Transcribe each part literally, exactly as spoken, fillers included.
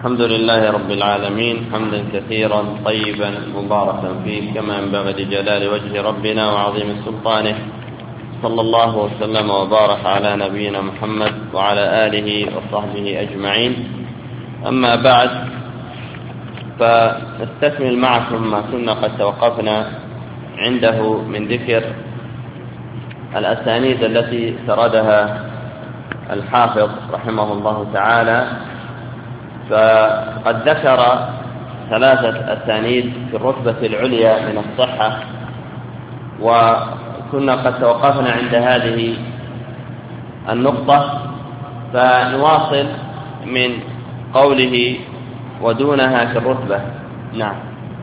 الحمد لله رب العالمين حمدا كثيرا طيبا مباركا فيه كما ينبغي لجلال وجه ربنا وعظيم سلطانه، صلى الله وسلم وبارك على نبينا محمد وعلى آله وصحبه أجمعين. أما بعد، فنستكمل معكم ما كنا قد توقفنا عنده من ذكر الأسانيد التي سردها الحافظ رحمه الله تعالى. فقد ذكر ثلاثة أسانيد في الرتبة العليا من الصحة، وكنا قد توقفنا عند هذه النقطة، فنواصل من قوله ودونها في الرتبة. نعم.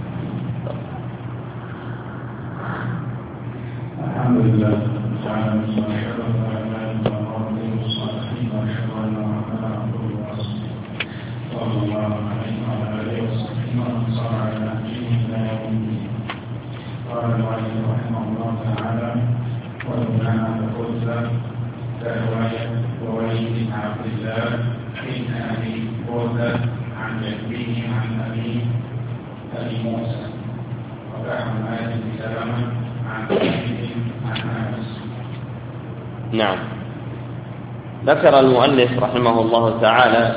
الحمد لله قال المؤلف رحمه الله تعالى: ولنا الرتبة كرواية رويد بن عبد الله بن أبي بردة عن جده عن أبي أبي موسى، وكحماد بن سلمة عن أبيه عن أنس. نعم. ذكر المؤلف رحمه الله تعالى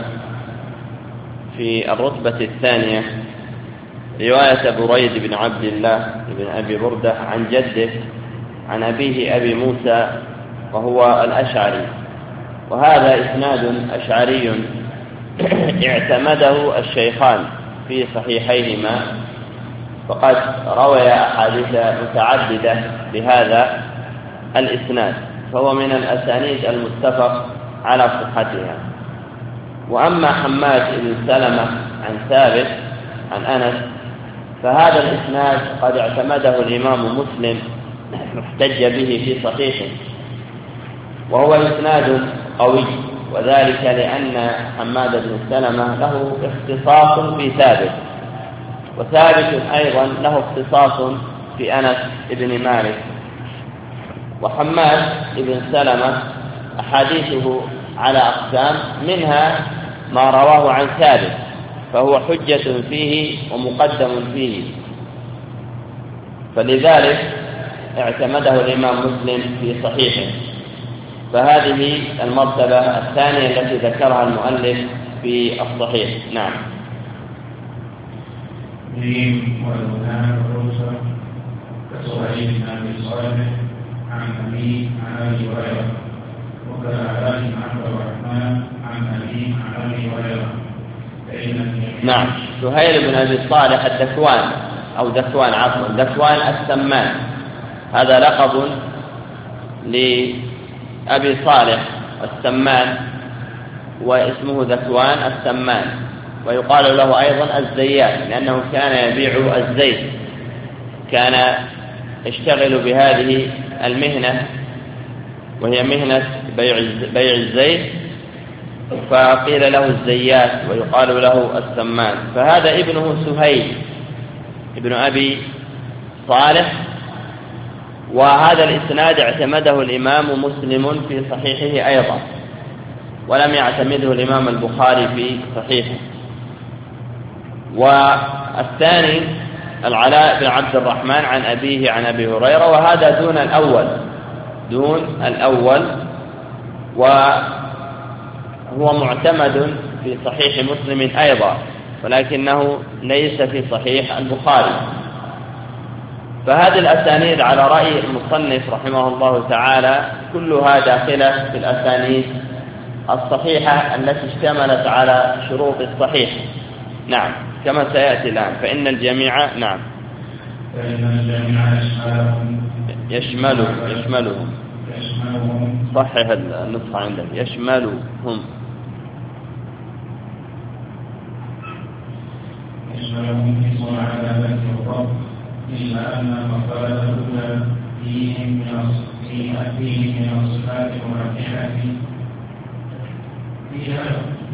في الرتبة الثانية رواية بريد بن عبد الله بن أبي بردة عن جده عن أبيه أبي موسى وهو الأشعري، وهذا إسناد أشعري اعتمده الشيخان في صحيحيهما، فقد روي أحاديث متعددة بهذا الإسناد، فهو من الأسانيد المتفق على صحتها. وأما حماد بن سلمة عن ثابت عن أنس فهذا الإسناد قد اعتمده الإمام مسلم واحتج به في صحيحه، وهو إسناد قوي، وذلك لأن حماد بن سلمة له اختصاص في ثابت، وثابت أيضا له اختصاص في أنس بن مالك. وحماد بن سلمة أحاديثه على أقسام، منها ما رواه عن ثابت فهو حجة فيه ومقدم فيه، فلذلك اعتمده الإمام مسلم في صحيحه. فهذه المرتبة الثانية التي ذكرها المؤلف في الصحيح. نعم. ولنا الرتبة كسهيل بن أبي صالح عن أبي عن أبي هريرة، وكالعلاء بن عبد الرحمن عن أبي عن أبي هريرة. نعم. سهيل بن أبي صالح الدكوان أو دكوان عفوا دكوان السمان، هذا لقب لأبي صالح السمان، واسمه ذكوان السمان، ويقال له أيضا الزيات لأنه كان يبيع الزيت، كان يشتغل بهذه المهنة وهي مهنة بيع الزيت، فقيل له الزيات ويقال له السمان. فهذا ابنه سهيل ابن أبي صالح، وهذا الإسناد اعتمده الإمام مسلم في صحيحه أيضا، ولم يعتمده الإمام البخاري في صحيحه. والثاني العلاء بن عبد الرحمن عن أبيه عن أبي هريرة، وهذا دون الأول دون الأول وهو معتمد في صحيح مسلم أيضا، ولكنه ليس في صحيح البخاري. فهذه الأسانيد على رأي المصنف رحمه الله تعالى كلها داخلة في الأسانيد الصحيحة التي اشتملت على شروط الصحيح. نعم، كما سيأتي الآن. فإن الجميع نعم فإن الجميع يشملهم يشملهم يشملهم صحح النسخة عندك يشملهم يشملهم اسم العدالة والضبط، إلا أن مقالة الأولى فيهم من الصفات المرجحة فيها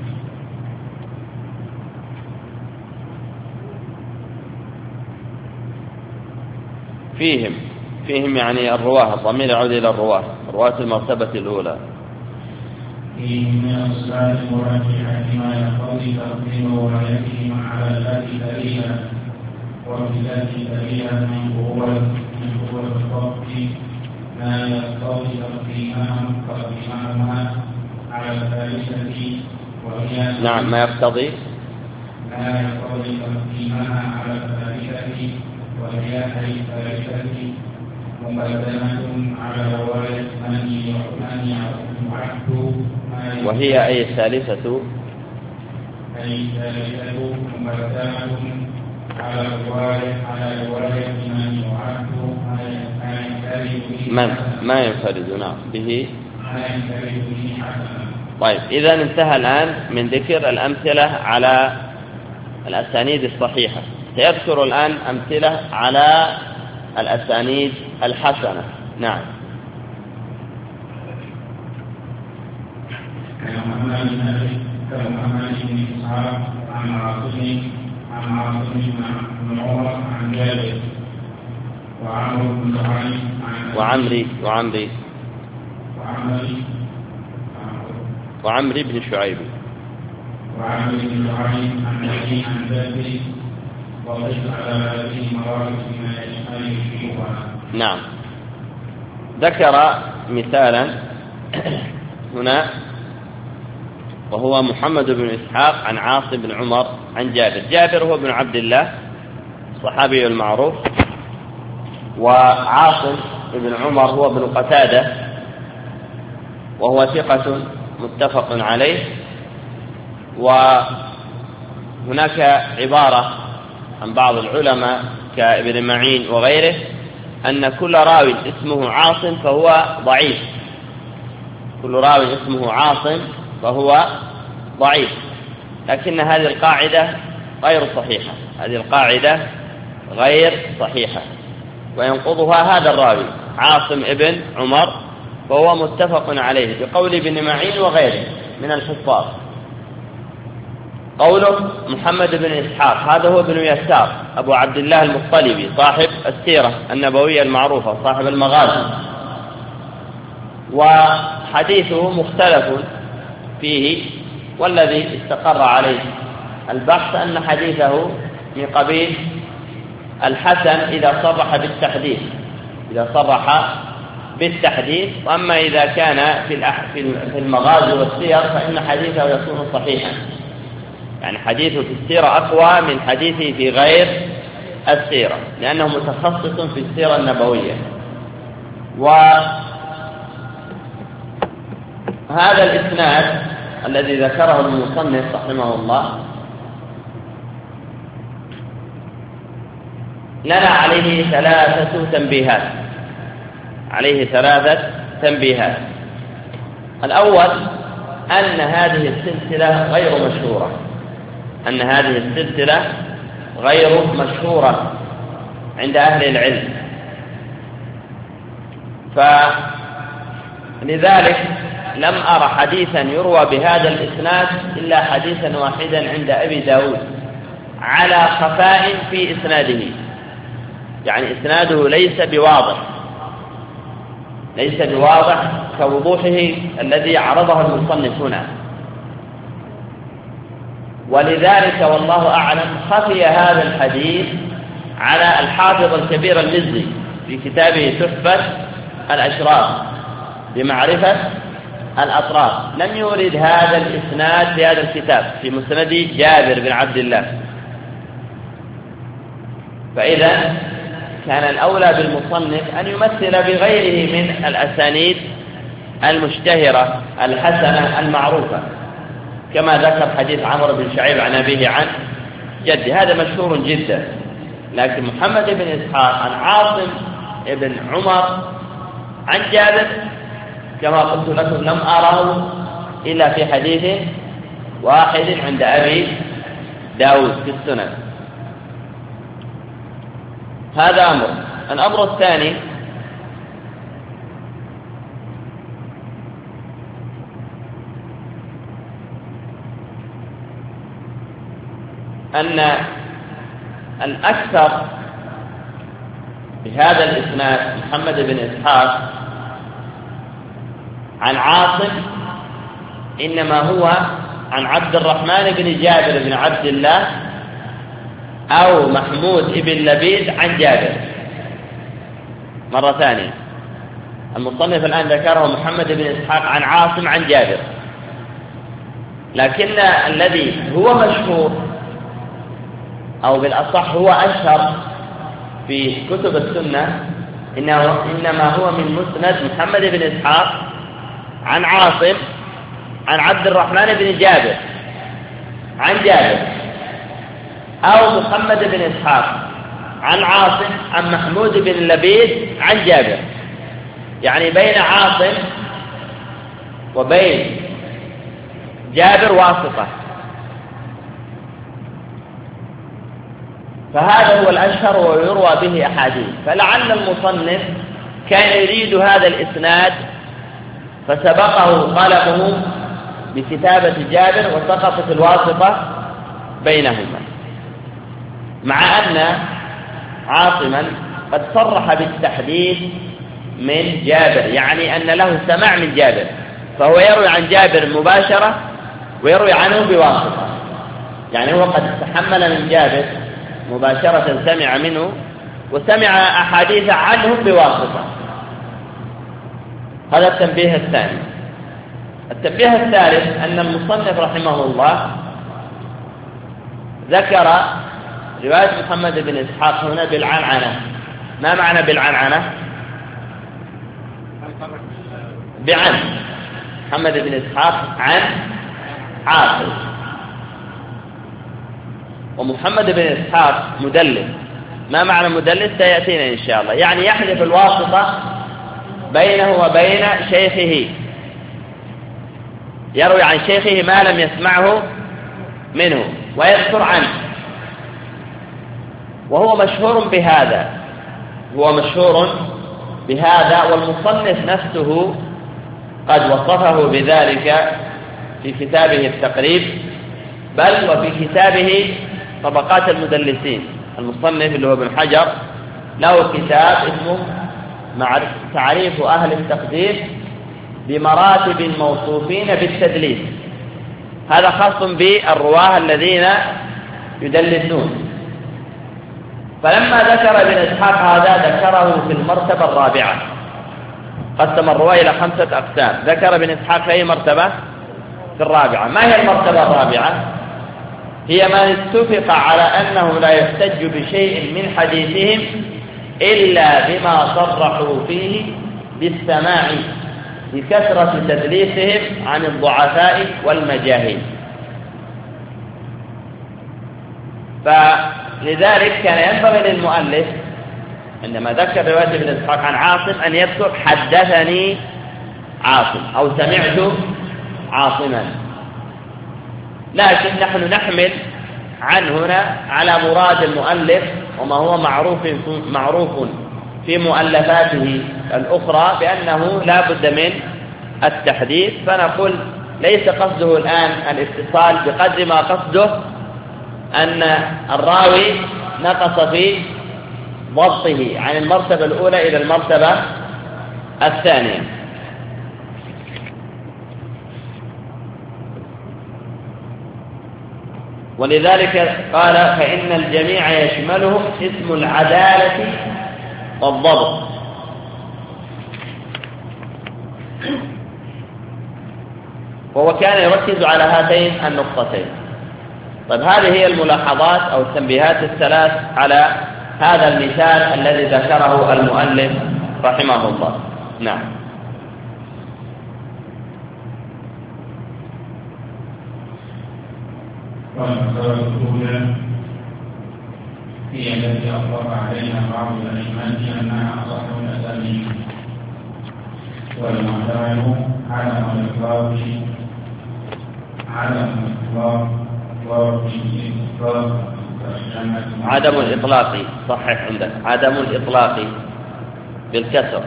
فيهم فيهم يعني الرواة، الضمير يعود إلى الرواة، رواة المرتبة الأولى. فيه من الصلاة المرجحة ما يقتضي تقديم روايتهم على التي تليها، وفي التي تليها من قوة من قوة الضبط ما يقتضي تقديمهم تقديمهما على الثالثة وهي نعم ما يقتضي ما يقتضي تقديمها على الثالثة وهي الثالثة مقدمة على رواية من يعد وهي أي الثالثة أي الثالثة مقدمة على رواية على رواية من يعد من ما ينفرد نعم به ما ينفرد به حسنا. طيب إذا انتهى الآن من ذكر الأمثلة على الأسانيد الصحيحة، سيذكر الآن أمثلة على الأسانيد الحسنة. نعم. كمحمد بن إسحاق عن عاصم عن عاصم بن عمر عن جابر وعمرو بن شعيب وعمري وعمري وعمري وعمري بن شعيب وعمرو بن شعيب عن أبي عن جابر وقف على هذه المراتب من الإسماء الشيوخ. نعم. ذكر مثالا هنا وهو محمد بن إسحاق عن عاصم بن عمر عن جابر. جابر هو ابن عبد الله الصحابي المعروف، وعاصم بن عمر هو ابن قتادة وهو ثقة متفق عليه. وهناك عبارة عن بعض العلماء كابن معين وغيره أن كل راوي اسمه عاصم فهو ضعيف، كل راوي اسمه عاصم فهو ضعيف، لكن هذه القاعدة غير صحيحة، هذه القاعدة غير صحيحة، وينقضها هذا الراوي عاصم ابن عمر فهو متفق عليه بقول ابن معين وغيره من الحفاظ. قوله محمد بن إسحاق هذا هو ابن يسار أبو عبد الله المطلبي صاحب السيرة النبوية المعروفة صاحب المغازي، وحديثه مختلف فيه، والذي استقر عليه البحث أن حديثه من قبيل الحسن إذا صرح بالتحديث إذا صرح بالتحديث وأما إذا كان في المغازي والسير فإن حديثه يكون صحيحا، يعني حديثه في السيرة أقوى من حديثه في غير السيرة لأنه متخصص في السيرة النبوية. وهذا الإسناد الذي ذكره المصنف رحمه الله لنا عليه ثلاثة تنبيهات عليه ثلاثة تنبيهات. الأول أن هذه السلسلة غير مشهورة أن هذه السلسلة غير مشهورة عند أهل العلم، فلذلك لم أرى حديثا يروى بهذا الإسناد إلا حديثا واحدا عند أبي داود على خفاء في إسناده، يعني إسناده ليس بواضح ليس بواضح كوضوحه الذي عرضه المصنف هنا، ولذلك والله أعلم خفي هذا الحديث على الحافظ الكبير المزي في كتابه تحفة الأشراف بمعرفة الأطراف، لم يورد هذا الإسناد في هذا الكتاب في مسند جابر بن عبد الله. فإذا كان الأولى بالمصنف أن يمثل بغيره من الأسانيد المشتهرة الحسنة المعروفة، كما ذكر حديث عمرو بن شعيب عن أبيه عن جده، هذا مشهور جدا. لكن محمد بن إسحاق عن عاصم بن عمر عن جابر كما قلت لكم لم أراه إلا في حديث واحد عند أبي داود في السنن. هذا أمر. الأمر الثاني أن الأكثر بهذا الإسناد محمد بن إسحاق عن عاصم إنما هو عن عبد الرحمن بن جابر بن عبد الله أو محمود بن لبيد عن جابر. مرة ثانية، المصنف الآن ذكره محمد بن إسحاق عن عاصم عن جابر، لكن الذي هو مشهور أو بالأصح هو أشهر في كتب السنة إنه إنما هو من مسند محمد بن إسحاق عن عاصم عن عبد الرحمن بن جابر عن جابر، أو محمد بن إسحاق عن عاصم عن محمود بن لبيد عن جابر، يعني بين عاصم وبين جابر واسطة. فهذا هو الأشهر ويروى به أحاديث، فلعل المصنف كان يريد هذا الإسناد فسبقه قلمه بكتابة جابر وسقطت الواسطة بينهما، مع أن عاصما قد صرح بالتحديث من جابر، يعني أن له سماع من جابر، فهو يروي عن جابر مباشرة ويروي عنه بواسطة، يعني هو قد تحمل من جابر مباشرة سمع منه وسمع أحاديث عنه بواسطة. هذا التنبيه الثاني. التنبيه الثالث أن المصنف رحمه الله ذكر رواية محمد بن إسحاق هنا بالعنعنة. ما معنى بالعنعنة؟ بعن محمد بن إسحاق عن عاصم، ومحمد بن إسحاق مدلس. ما معنى مدلس؟ سيأتينا إن شاء الله، يعني يحذف الواسطة بينه وبين شيخه، يروي عن شيخه ما لم يسمعه منه ويذكر عنه، وهو مشهور بهذا، هو مشهور بهذا والمصنف نفسه قد وصفه بذلك في كتابه التقريب، بل وفي كتابه طبقات المدلسين. المصنف اللي هو ابن حجر له كتاب اسمه تعريف أهل التقدير بمراتب الموصوفين بالتدليس، هذا خاص بالرواه الذين يدلسون. فلما ذكر ابن إسحاق هذا ذكره في المرتبة الرابعة، قسم الرواه إلى خمسة أقسام، ذكر ابن إسحاق في أي مرتبة؟ في الرابعة. ما هي المرتبة الرابعة؟ هي ما اتفق على أنه لا يحتج بشيء من حديثهم إلا بما صرحوا فيه بالسماع بكثرة تدليسهم عن الضعفاء والمجاهيل. فلذلك كان ينبغي للمؤلف عندما ذكر رواية ابن إسحاق عن عاصم أن يذكر حدثني عاصم أو سمعت عاصما، لكن نحن نحمل عن هنا على مراد المؤلف وما هو معروف معروف في مؤلفاته الأخرى بأنه لا بد من التحديث، فنقول ليس قصده الآن الاتصال بقدر ما قصده أن الراوي نقص في ضبطه عن المرتبة الأولى إلى المرتبة الثانية. ولذلك قال فإن الجميع يشملهم اسم العدالة والضبط. وهو كان يركز على هاتين النقطتين. طيب هذه هي الملاحظات أو التنبيهات الثلاث على هذا المثال الذي ذكره المؤلف رحمه الله. نعم. والمسألة الأولى هي التي أطلق عليها بعض الأئمة أنها أصح الأسانيد، والمعتمد عدم الإطلاق عدم الإطلاق عدم الإطلاق صحح عندك عدم الإطلاق بالكسر.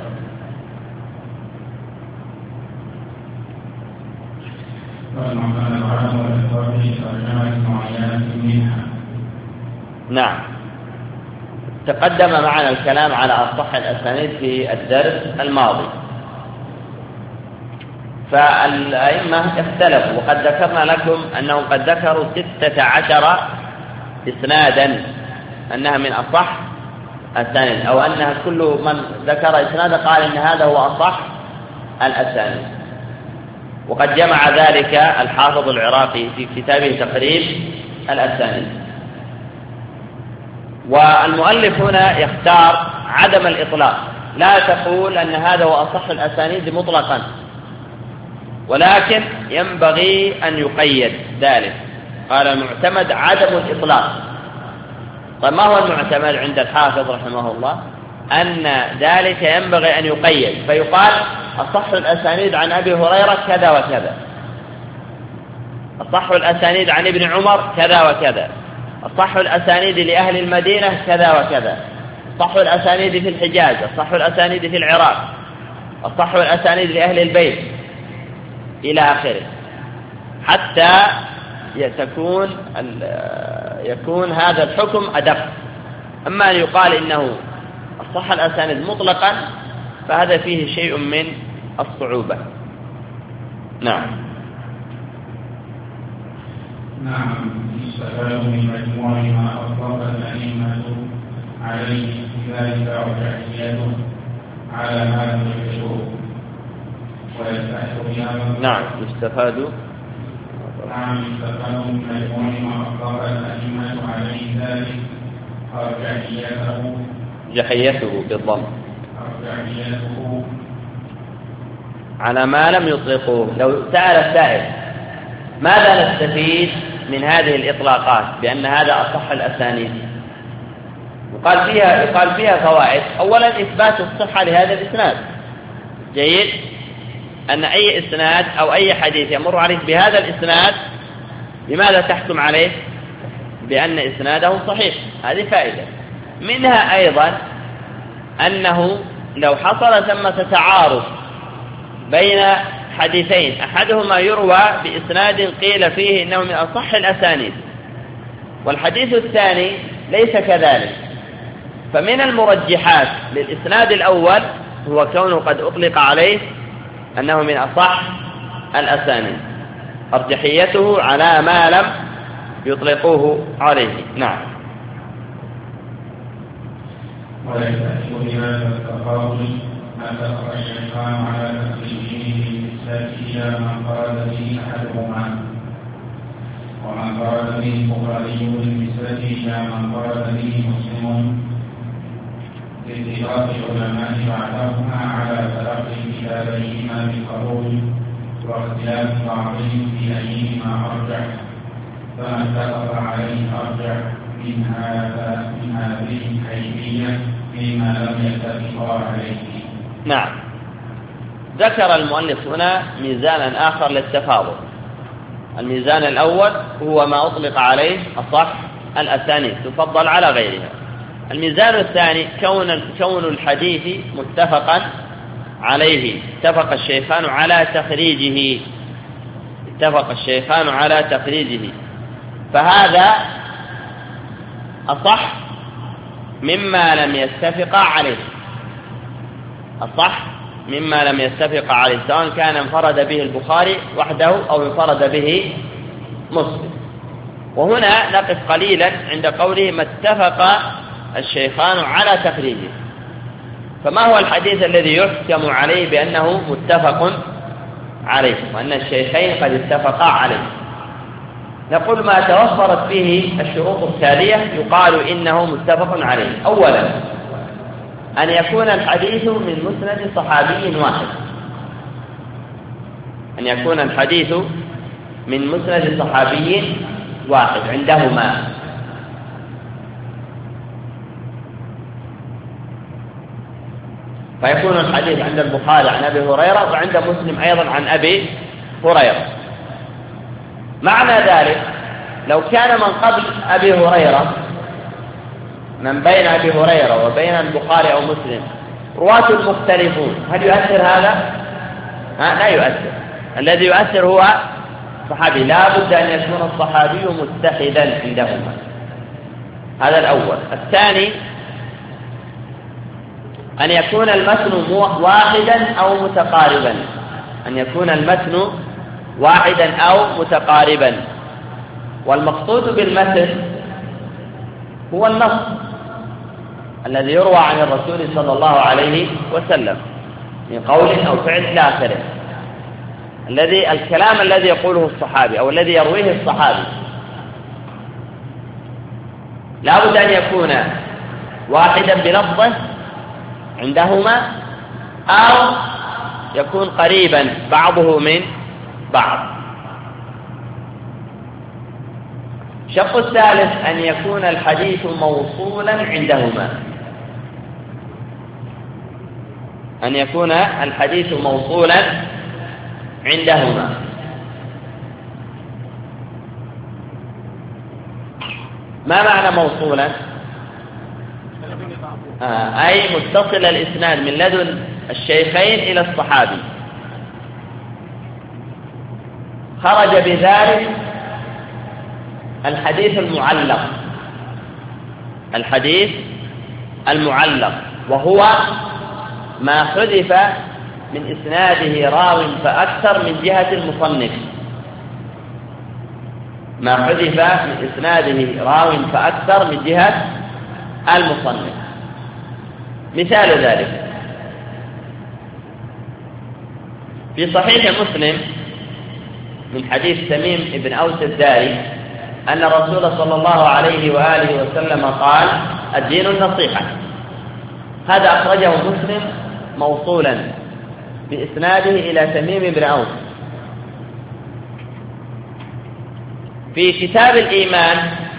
والمعتمد عدم الإطلاق ترجمة معينة منها. نعم، تقدم معنا الكلام على أصح الأسانيد في الدرس الماضي، فالأئمة اختلفوا، وقد ذكرنا لكم أنهم قد ذكروا ستة عشر إسنادا أنها من أصح الأسانيد، أو أنها كل من ذكر إسنادا قال إن هذا هو أصح الأسانيد. وقد جمع ذلك الحافظ العراقي في كتابه تقريب الأسانيد. والمؤلف هنا يختار عدم الإطلاق، لا تقول أن هذا هو أصح الأسانيد مطلقا، ولكن ينبغي أن يقيد ذلك. قال المعتمد عدم الإطلاق. طيب ما هو المعتمد عند الحافظ رحمه الله؟ أن ذلك ينبغي أن يقيد، فيقال أصح الأسانيد عن أبي هريرة كذا وكذا، أصح الأسانيد عن ابن عمر كذا وكذا، أصح الأسانيد لأهل المدينة كذا وكذا، أصح الأسانيد في الحجاز، أصح الأسانيد في العراق، أصح الأسانيد لأهل البيت، إلى آخره، حتى تكون يكون هذا الحكم أدق. أما أن يقال إنه أصح الأسانيد مطلقا فهذا فيه شيء من الصعوبة. نعم. نعم. يستفاد من مجموع ما أطلق الأئمة عليه في ذلك أرجحيته على هذه الشروط، ويستحق بها. نعم. يستفاد نعم يستفاد من مجموع ما أطلق الأئمة عليه ذلك أرجحيته جحيته بالضم أرجحيته على ما لم يطلقوه. لو سأل السائل ماذا نستفيد من هذه الإطلاقات بأن هذا أصح الأسانيد؟ يقال فيها يقال فيها فوائد. أولا إثبات الصحة لهذا الإسناد. جيد أن أي إسناد أو أي حديث يمر عليك بهذا الإسناد لماذا تحكم عليه بأن إسناده صحيح؟ هذه فائدة. منها أيضا أنه لو حصل ثمة تعارض بين حديثين أحدهما يروى بإسناد قيل فيه إنه من أصح الأسانيد والحديث الثاني ليس كذلك، فمن المرجحات للإسناد الأول هو كونه قد أطلق عليه أنه من أصح الأسانيد، أرجحيته على ما لم يطلقوه عليه. نعم. ويستحق بهذا التفاضل ما اتفق الشيخان على تقريبه بالنسبة إلى من قال به أحدهما، ومن قال به البخاري بالنسبة إلى من قال به مسلم، باتفاق العلماء بعدهما على تلقي كتابيهما بالقبول واختلاف بعضهم في أيهما أرجح، فما اتفق عليه أرجح من هذا من هذه الكيفية فيما لم يتفقا عليه. نعم. ذكر المؤلف هنا ميزانا آخر للتفاضل. الميزان الأول هو ما أطلق عليه أصح الأسانيد تفضل على غيرها. الميزان الثاني كون كون الحديث متفقا عليه، اتفق الشيخان على تخريجه اتفق الشيخان على تخريجه فهذا أصح مما لم يتفق عليه، أصح مما لم يتفق عليه، سواء كان انفرد به البخاري وحده أو انفرد به مسلم. وهنا نقف قليلا عند قوله ما اتفق الشيخان على تخريجه. فما هو الحديث الذي يحكم عليه بأنه متفق عليه وأن الشيخين قد اتفقا عليه؟ نقول ما توفرت فيه الشروط التالية يقال إنه متفق عليه. أولا أن يكون الحديث من مسند صحابي واحد، أن يكون الحديث من مسند صحابي واحد عندهما، فيكون الحديث عند البخاري عن أبي هريرة وعند مسلم أيضا عن أبي هريرة. معنى ذلك لو كان من قبل أبي هريرة، من بين أبي هريرة وبين البخاري أو مسلم رواة مختلفون، هل يؤثر هذا؟ ها؟ لا يؤثر. الذي يؤثر هو صحابي، لا بد أن يكون الصحابي متحدا عندهما. هذا الأول. الثاني أن يكون المتن واحدا أو متقاربا، أن يكون المتن واحدا أو متقاربا، والمقصود بالمتن هو النص الذي يروى عن الرسول صلى الله عليه وسلم من قول أو فعل إلى آخره، الذي الكلام الذي يقوله الصحابي أو الذي يرويه الصحابي لا بد أن يكون واحدا بلفظه عندهما أو يكون قريبا بعضه من بعض. الشق الثالث أن يكون الحديث موصولا عندهما، أن يكون الحديث موصولا عندهما. ما معنى موصولا؟ آه أي متصل الإسناد من لدن الشيخين إلى الصحابي، خرج بذلك الحديث المعلق، الحديث المعلق وهو ما حذف من إسناده راو فأكثر من جهة المصنف، ما حذف من إسناده راو فأكثر من جهة المصنف. مثال ذلك في صحيح مسلم من حديث تميم بن أوس الداري أن الرسول صلى الله عليه وآله وسلم قال: الدين النصيحة. هذا أخرجه مسلم موصولا بإسناده إلى تميم بن أوس. في كتاب الإيمان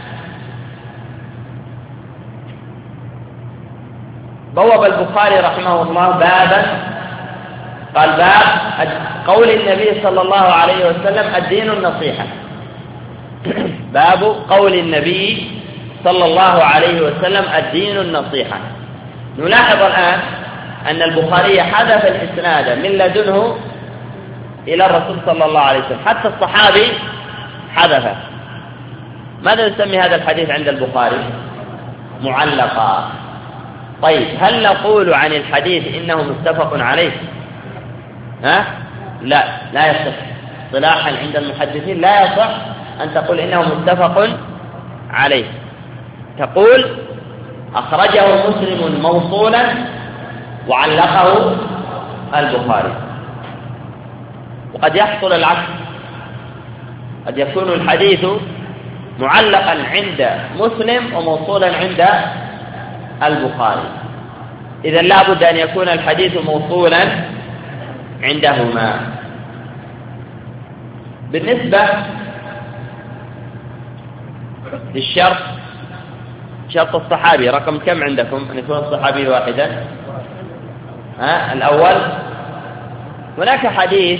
بوب البخاري رحمه الله بابا، قال: باب قول النبي صلى الله عليه وسلم الدين النصيحة. باب قول النبي صلى الله عليه وسلم الدين النصيحة. نلاحظ الآن أن البخاري حذف الإسناد من لدنه إلى الرسول صلى الله عليه وسلم، حتى الصحابي حذفه. ماذا يسمي هذا الحديث عند البخاري؟ معلقا. طيب، هل نقول عن الحديث إنه متفق عليه؟ ها؟ لا، لا يصح اصطلاحا عند المحدثين، لا يصح أن تقول إنه متفق عليه. تقول أخرجه مسلم موصولا وعلقه البخاري. وقد يحصل العكس، قد يكون الحديث معلقا عند مسلم وموصولا عند البخاري. إذن لا بد أن يكون الحديث موصولا عندهما. بالنسبة للشرط، شرط الصحابي رقم كم عندكم أن يكون الصحابي واحدا؟ ها؟ الأول، هناك حديث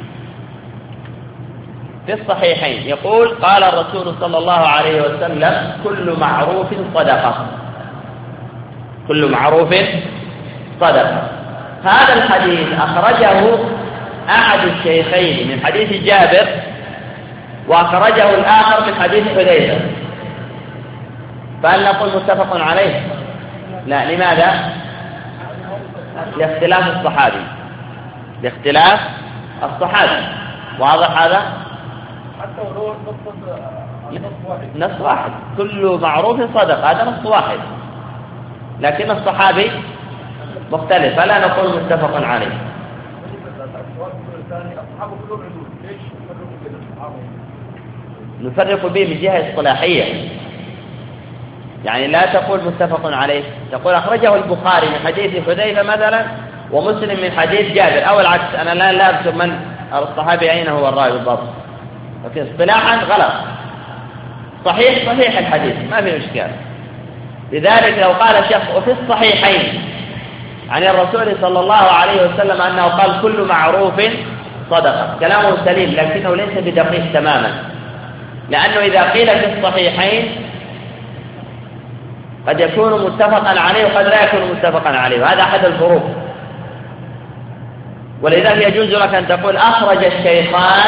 في الصحيحين يقول: قال الرسول صلى الله عليه وسلم: كل معروف صدقة، كل معروف صدقة. هذا الحديث أخرجه أحد الشيخين من حديث جابر، وأخرجه الآخر من حديث حذيفة، فهل نقول متفق عليه؟ لا. لماذا؟ لاختلاف الصحابي، لاختلاف الصحابي. واضح هذا؟ حتى ولو نص واحد، نص واحد، كل معروف صدق، هذا نص واحد، لكن الصحابي مختلف، فلا نقول متفق عليه. نفرق به من جهة اصطلاحية، يعني لا تقول متفق عليه، تقول أخرجه البخاري من حديث حذيفة مثلا ومسلم من حديث جابر، أو العكس. أنا لا لا أذكر من الصحابي أين هو الراوي بالضبط، لكن اصطلاحا غلط. صحيح صحيح الحديث، ما في إشكال. لذلك لو قال شخص وفي الصحيحين عن الرسول صلى الله عليه وسلم أنه قال: كل معروف صدقة، كلامه سليم، لكنه ليس بدقيق تماما، لأنه إذا قيل في الصحيحين قد يكون متفقا عليه وقد لا يكون متفقا عليه، وهذا أحد الفروق. ولذلك يجوز لك أن تقول: أخرج الشيخان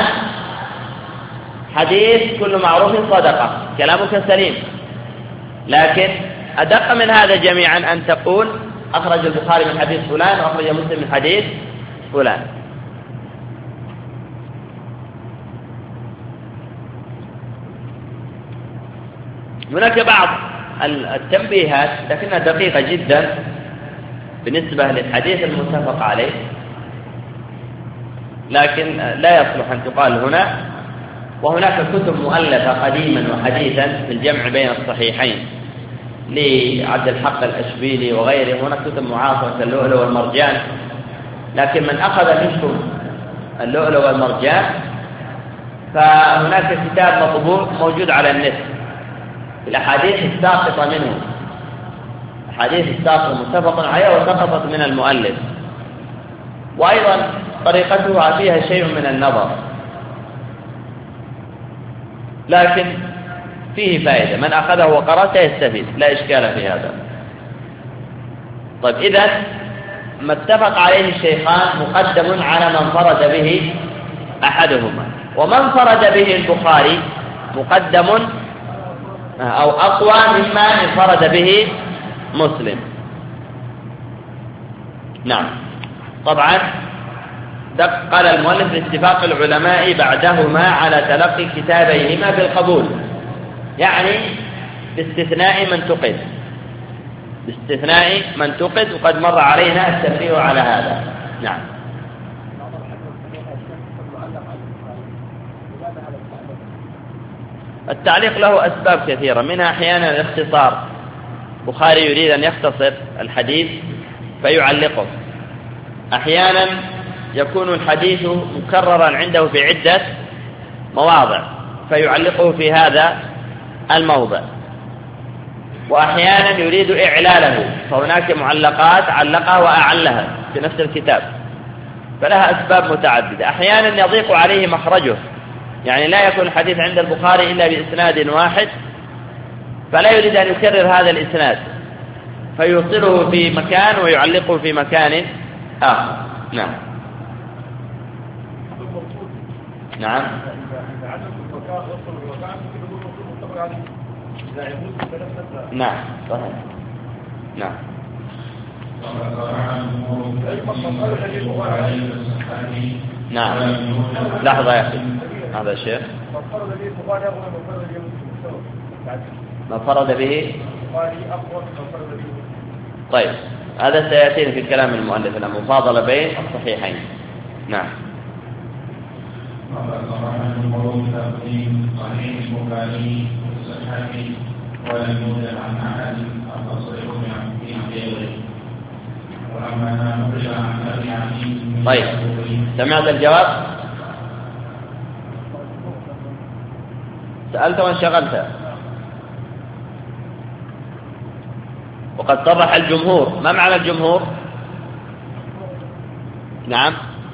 حديث كل معروف صدقة، كلامك سليم، لكن أدق من هذا جميعا أن تقول: أخرج البخاري من حديث فلان وأخرج مسلم من حديث فلان. هناك بعض التنبيهات لكنها دقيقة جدا بالنسبة للحديث المتفق عليه، لكن لا يصلح أن تقال هنا. وهناك كتب مؤلفة قديما وحديثا في الجمع بين الصحيحين لعبد الحق الأشبيلي وغيره، هناك كتب معاصرة اللؤلؤ والمرجان، لكن من أخذ منكم اللؤلؤ والمرجان فهناك كتاب مطبوع موجود على النت الأحاديث الساقطة منه، أحاديث الساقطة متفق عليها وسقطت من المؤلف، وأيضا طريقتها فيها شيء من النظر، لكن فيه فائدة، من أخذه وقرأته يستفيد، لا إشكال في هذا. طيب إذن ما اتفق عليه الشيخان مقدم على من فرد به أحدهما، ومن فرد به البخاري مقدم أو أقوى مما انفرد به مسلم. نعم. طبعا قال المؤلف لاتفاق العلماء بعدهما على تلقي كتابيهما بالقبول، يعني باستثناء من تقد، باستثناء من تقد، وقد مر علينا التنبيه على هذا. نعم. التعليق له أسباب كثيرة، منها أحيانا الاختصار، البخاري يريد أن يختصر الحديث فيعلقه، أحيانا يكون الحديث مكررا عنده في عدة مواضع فيعلقه في هذا الموضع، وأحيانا يريد إعلاله فهناك معلقات علقها وأعلها في نفس الكتاب، فلها أسباب متعددة. أحيانا يضيق عليه مخرجه، يعني لا يكون الحديث عند البخاري إلا بإسناد واحد فلا يريد أن يكرر هذا الإسناد فيوصله في مكان ويعلقه في مكان آخر. نعم. نعم. نعم صحيح. نعم. نعم. لحظة يا أخي، هذا الشيخ ما فرد به. طيب هذا سيأتينا في كلام المؤلف، المفاضلة بين الصحيحين. نعم. طيب سمعت الجواب؟ سألت وانشغلت. وقد صرح الجمهور. ما معنى الجمهور؟ نعم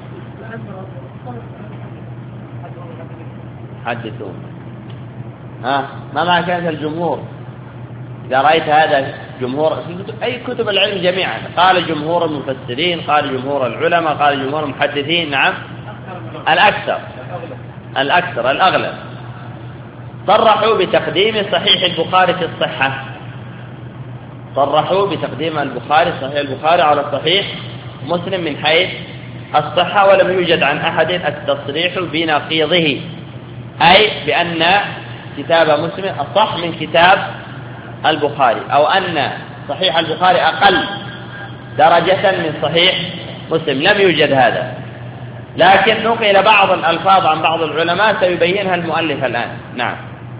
حدثوا. ها ما معنى كلمة الجمهور؟ إذا رأيت هذا جمهور أي كتب العلم جميعا، قال جمهور المفسرين، قال جمهور العلماء، قال جمهور المحدثين. نعم الأكثر الأكثر الأغلب صرحوا بتقديم صحيح البخاري في الصحة، صرحوا بتقديم البخاري صحيح البخاري على صحيح مسلم من حيث الصحة، ولم يوجد عن أحد التصريح بنقيضه، أي بأن كتاب مسلم أصح من كتاب البخاري، أو أن صحيح البخاري أقل درجة من صحيح مسلم، لم يوجد هذا. لكن نقل بعض الألفاظ عن بعض العلماء سيبينها المؤلف الآن. نعم.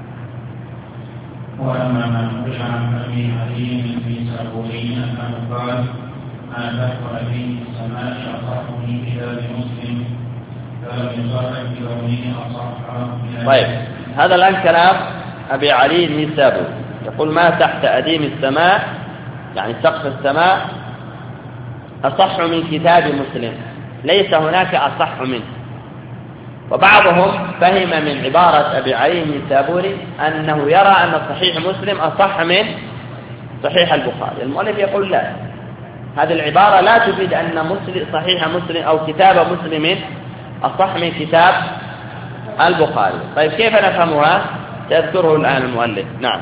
وأما ما نقل عن أبي علي بن سابوري أنه قال ما دخل به السماء أصح من كتاب مسلم فلم يصرح بكونه أصح. طيب هذا الآن كلام أبي علي بن سابوري، يقول ما تحت أديم السماء يعني سقف السماء أصح من كتاب مسلم، ليس هناك أصح منه. وبعضهم فهم من عبارة أبي علي بن سابوري أنه يرى أن صحيح مسلم أصح من صحيح البخاري. المؤلف يقول لا، هذه العبارة لا تفيد أن مسلم صحيح مسلم أو كتاب مسلم أصح من كتاب البخاري. طيب كيف نفهمها؟ سيذكره الآن المؤلف. نعم.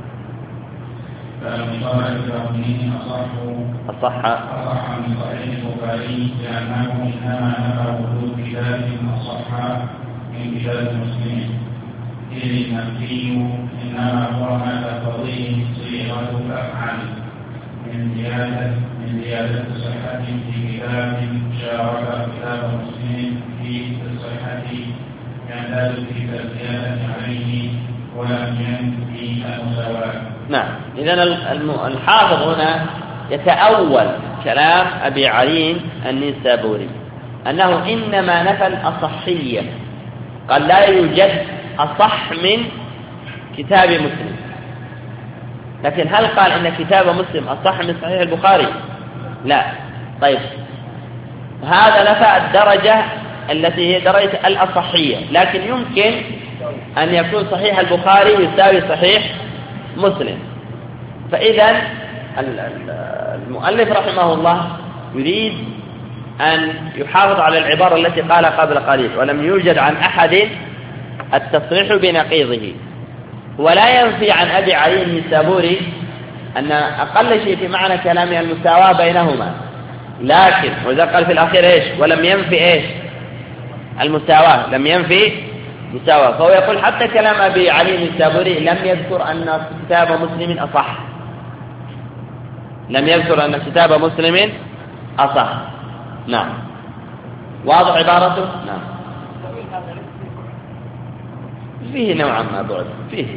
أصح أصح من صحيح البخاري لأنه إنما نفى وجود كتاب أصح من كتاب مسلم، إذ النفي إنما قام تقضيه صيغة أفعل من زيادة من زيادة صحة في كتاب شارك كتاب مسلم في الصحة يندل في الزيادة عليه ولم ينفي المساواة. نعم. إذن الحافظ هنا يتأول كلام أبي علي النيسابوري أنه إنما نفى الأصحية، قال لا يوجد أصح من كتاب مسلم، لكن هل قال إن كتاب مسلم أصح من صحيح البخاري؟ لا. طيب هذا نفى الدرجة التي هي درجة الأصحية، لكن يمكن أن يكون صحيح البخاري يساوي صحيح مسلم. فإذا المؤلف رحمه الله يريد أن يحافظ على العبارة التي قال قبل قليل ولم يوجد عن أحد التصريح بنقيضه، ولا ينفي عن أبي علي النيسابوري أن أقل شيء في معنى كلامه المساواة بينهما، لكن وإذا قال في الأخير إيش ولم ينفي إيش المساواة، لم ينفي مساواة. فهو يقول حتى كلام أبي علي النيسابوري لم يذكر أن كتاب مسلم أصح، لم يذكر أن كتاب مسلم أصح. نعم. واضح عبارته؟ نعم. فيه نوعا ما بعد فيه.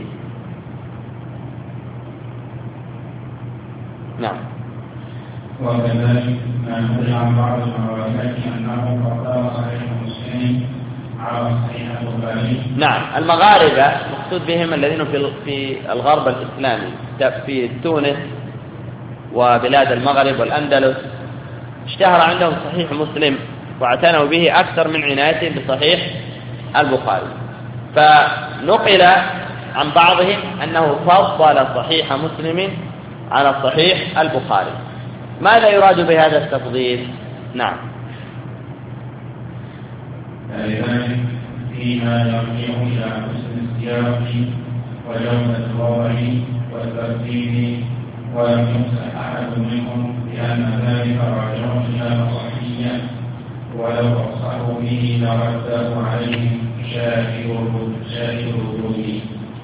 نعم. وكذلك نقول عن بعض المرويات أنه فضل صحيح مسلم على صحيح البخاري. نعم. المغاربة مقصود بهم الذين في في الغرب الإسلامي، في تونس وبلاد المغرب والأندلس، اشتهر عندهم صحيح مسلم واعتنوا به أكثر من عنايتهم بصحيح البخاري، فنقل عن بعضهم أنه فضل صحيح مسلم على صحيح البخاري. ماذا يراد بهذا التفضيل؟ نعم. لذلك فيما يرجع إلى حسن السياق وجودة الوضع والترتيب، ولم يمسح أحد منهم بأن ذلك راجع إلى الصحية، ولو أصحوا به لرده عليهم شاهد الوجود.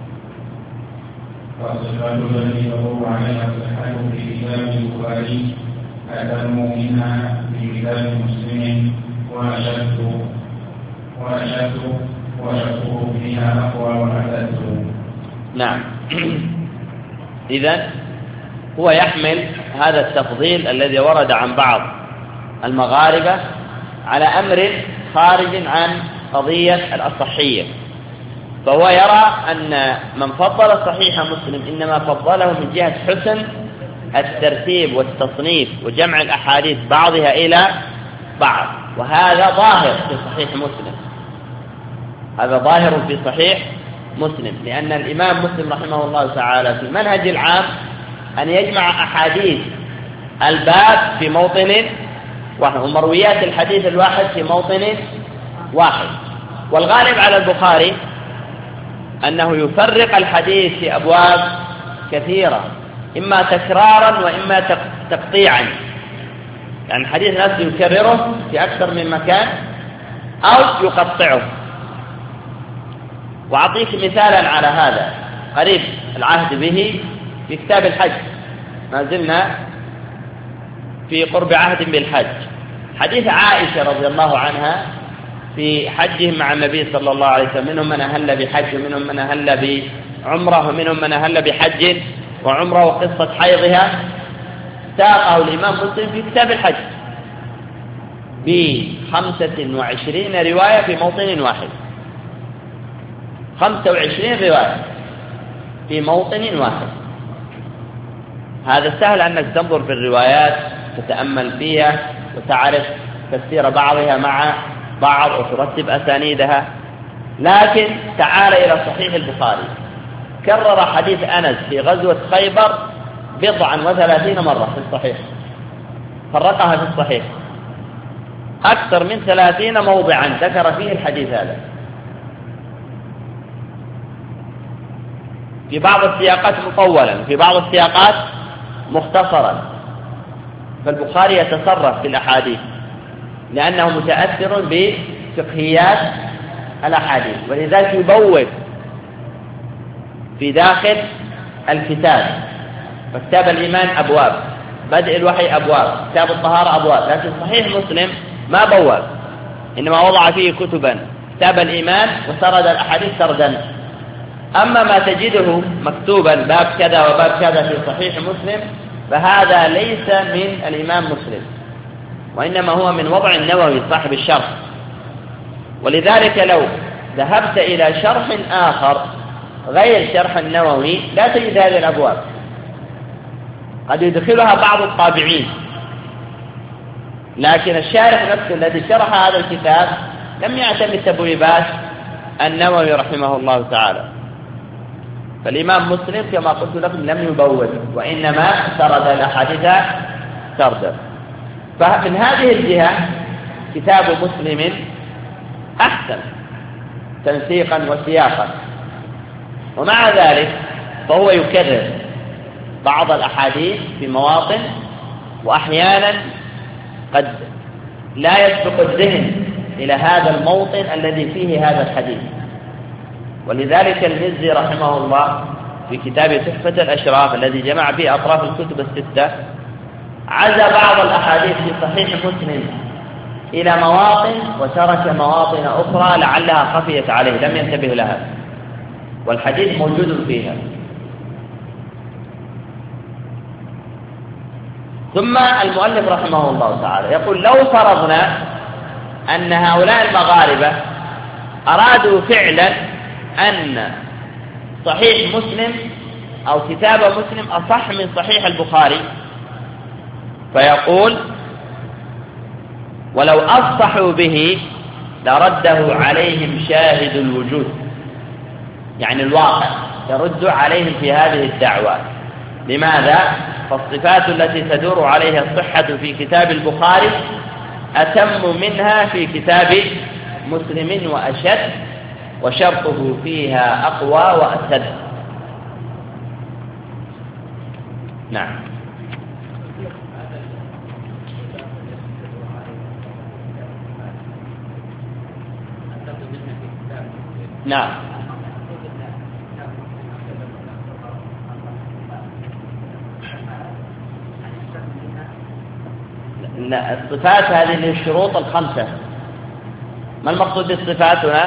فالصفات التي تدور عليها الصحة في كتاب البخاري أتم منها في كتاب مسلم وأشد وأشد وشكوه فيها أقوى وأشد. نعم. إذن هو يحمل هذا التفضيل الذي ورد عن بعض المغاربة على أمر خارج عن قضية الأصحية، فهو يرى أن من فضل صحيح مسلم إنما فضله من جهة حسن الترتيب والتصنيف وجمع الأحاديث بعضها إلى بعض، وهذا ظاهر في صحيح مسلم، هذا ظاهر في صحيح مسلم، لأن الإمام مسلم رحمه الله تعالى في المنهج العام أن يجمع أحاديث الباب في موطن واحد ومرويات الحديث الواحد في موطن واحد. والغالب على البخاري أنه يفرق الحديث في أبواب كثيرة، إما تكرارا وإما تقطيعا، يعني الحديث نفسه يكرره في أكثر من مكان أو يقطعه. وأعطيك مثالا على هذا قريب العهد به في كتاب الحج، ما زلنا في قرب عهد بالحج. حديث عائشة رضي الله عنها في حجهم مع النبي صلى الله عليه وسلم، منهم من أهل بحج ومنهم من أهل بعمرة ومنهم من أهل بحج وعمرة وقصة حيضها، ساقه الإمام مسلم في كتاب الحج بخمسة وعشرين رواية في موطن واحد، خمسة وعشرين رواية في موطن واحد. هذا سهل أنك تنظر في الروايات تتأمل فيها وتعرف تفسير بعضها مع بعض وترتب أسانيدها، لكن تعال إلى صحيح البخاري، كرر حديث أنس في غزوة خيبر بضعا وثلاثين مرة في الصحيح، فرقها في الصحيح أكثر من ثلاثين موضعا ذكر فيه الحديث هذا، في بعض السياقات مطولا في بعض السياقات مختصرا. فالبخاري يتصرف في الأحاديث لأنه متأثر بفقهيات الأحاديث، ولذلك يبوب في داخل الكتاب. فكتاب الإيمان أبواب، بدء الوحي أبواب، كتاب الطهارة أبواب، لكن صحيح مسلم ما بواب، إنما وضع فيه كتبا، كتاب الإيمان وسرد الأحاديث سردا. أما ما تجده مكتوبا باب كذا وباب كذا في صحيح مسلم فهذا ليس من الإمام مسلم، وإنما هو من وضع النووي صاحب الشرح. ولذلك لو ذهبت إلى شرح آخر غير شرح النووي لا تجد هذه الأبواب، قد يدخلها بعض الطابعين، لكن الشارح نفسه الذي شرح هذا الكتاب لم يعتمد تبويبات النووي رحمه الله تعالى. فالإمام مسلم كما قلت لكم لم يبوب، وإنما سرد الأحاديث سردا. فمن هذه الجهة كتاب مسلم أحسن تنسيقا وسياقا، ومع ذلك فهو يكرر بعض الأحاديث في مواطن، وأحيانا قد لا يسبق الذهن إلى هذا الموطن الذي فيه هذا الحديث. ولذلك المزي رحمه الله في كتاب تحفة الأشراف الذي جمع فيه أطراف الكتب الستة عزى بعض الأحاديث في صحيح مسلم إلى مواطن وترك مواطن أخرى لعلها خفيت عليه لم ينتبه لها، والحديث موجود فيها. ثم المؤلف رحمه الله تعالى يقول: لو فرضنا أن هؤلاء المغاربة أرادوا فعلا أن صحيح مسلم أو كتاب مسلم أصح من صحيح البخاري، فيقول: ولو أصحوا به لرده عليهم شاهد الوجود، يعني الواقع يرد عليهم في هذه الدعوة. لماذا؟ فالصفات التي تدور عليها الصحة في كتاب البخاري أتم منها في كتاب مسلم وأشد، وشرطه فيها أقوى وأسد. نعم. نعم. لا، الصفات هذه الشروط الخمسة. ما المقصود بالصفات هنا؟